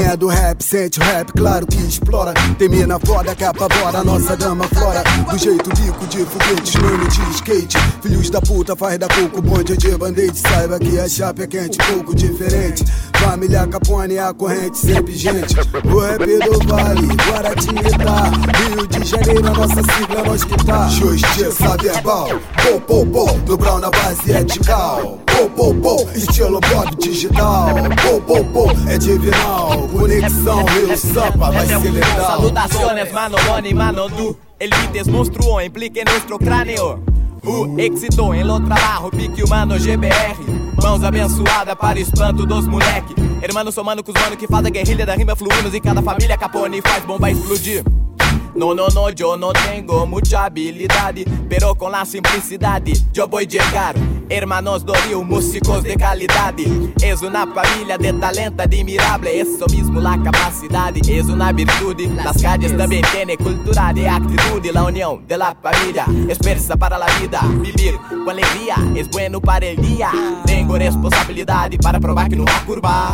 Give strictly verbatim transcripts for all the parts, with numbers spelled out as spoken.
Quem é do rap sente o rap, claro que explora. Tem mina foda que apavora, nossa dama flora. Do jeito bico de foguetes, nome de skate. Filhos da puta faz da coco, bonde de band-aid. Saiba que a chapa é quente, pouco diferente. Família Capone, a corrente sempre gente. O rap do Vale, Guaratinguetá, Rio de Janeiro, a nossa sigla nós que tá. Justiça verbal, pô, pô, pô, no Brown na base é Tical. Pô, pô, pô, estilo pop digital. Pô, pô, pô, é divinal. Conexão, Rio Sampa, vai ser letal. Salutaciones, Manolone y Manondú. El beat es monstruo, implica en nuestro cráneo. O éxito en lo trabajo, pique humano G B R. Mãos abençoadas para espanto dos moleque. Hermano somando com os mano que faz a guerrilha da rima fluindo. E cada família Capone faz bomba explodir. No, no, no, yo no tengo mucha habilidad, pero con la simplicidad yo voy a llegar. Hermanos do Rio, músicos de calidad. Es una familia de talento admirable. Eso mismo la capacidad, es una virtud. Las calles también tienen cultura de actitud. La unión de la familia es fuerza para la vida. Vivir con alegría es bueno para el día. Tengo responsabilidad para probar que no va a curvar.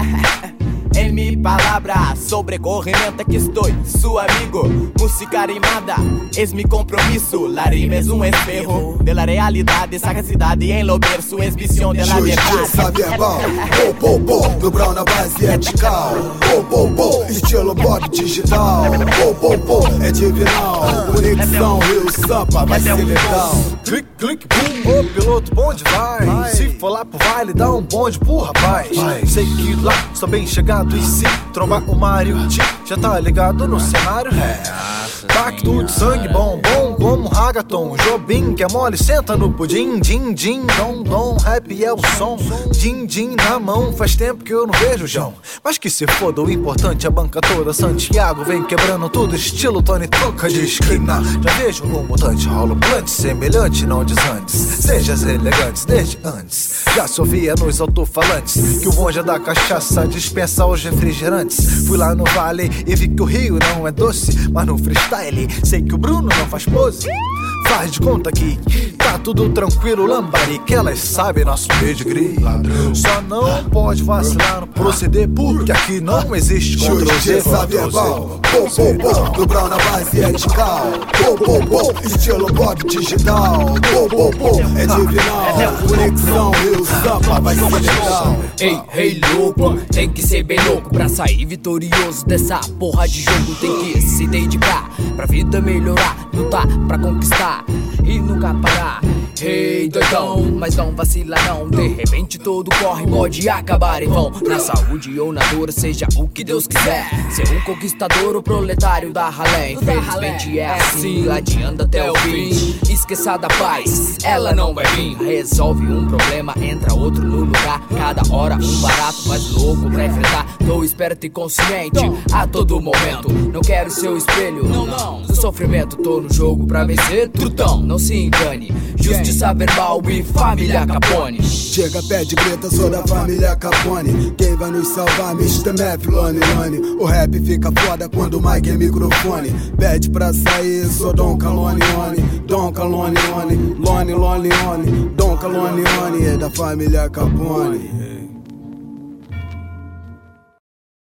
En mi palabra sobre corrimiento que estoy, su amigo. Música rimada es mi compromiso. La rima es un espejo de la realidad. Sagacidad en lo verso es visión de la verdad. Justiça verbal, pô, pô, pô, no Brown na base é Tical. Pô, pô, pô, estilo pop digital. Pô, pô, pô, é divinal. Conexão, Rio Sampa, vai ser legal. Clique, clique, pum, ô piloto, bonde vai. vai. Se for lá pro vale, dá um bonde pro rapaz. Vai. Sei que lá sou bem chegado. E se trombar o Mario T, já tá ligado no cenário? É, pacto de sangue bom, bom como Hagaton. Jobim que é mole, senta no pudim. Din, din, dom, dom, rap é o som. Din, din na mão, faz tempo que eu não vejo o João. Mas que se foda, o importante é a banca toda. Santiago vem quebrando tudo, estilo Tony Toca de esquina. Já vejo um mutante, rola um plante semelhante, não diz antes. Sejas elegantes desde antes. Já se ouvia nos alto-falantes que o bonde da cachaça dispensa os refrigerantes. Fui lá no vale e vi que o Rio não é doce, mas no freestyle sei que o Bruno não faz pose. Faz de conta que tá tudo tranquilo, lambari, que elas sabem nosso pedigree. Só não pode vacilar no proceder, porque aqui não existe controle. Justiça verbal, pô, pô, pô, no Brown na base é Tical. Pô, pô, pô, estilo pop digital. Pô, pô, pô, é divinal. Conexão, Rio Sampa, vai ser legal. Ei, ei, louco, tem que ser bem louco pra sair vitorioso dessa porra de jogo. Tem que se dedicar pra vida melhorar, lutar pra conquistar e nunca parar. Ei, doidão, mas não vacila não. De repente todo corre pode acabar em vão. Na saúde ou na dor, seja o que Deus quiser. Ser um conquistador, o proletário da ralé. Infelizmente é assim, adiando até o fim. Esqueça da paz, ela não vai vir. Resolve um problema, entra outro no lugar. Cada hora um barato mais louco pra enfrentar. Tô esperto e consciente a todo momento. Não quero seu espelho, não, não. No sofrimento tô no jogo pra vencer, trutão. Não se engane, justiça verbal e família Capone. Chega, pede, grita, sou da família Capone. Quem vai nos salvar, mister Meth, Lone, Lone. O rap fica foda quando o mic é microfone. Pede pra sair, sou Don Calone, Lone. Don Calone, Lone. Lone, Lone, Lone. Don Calone, Lone. É da família Capone.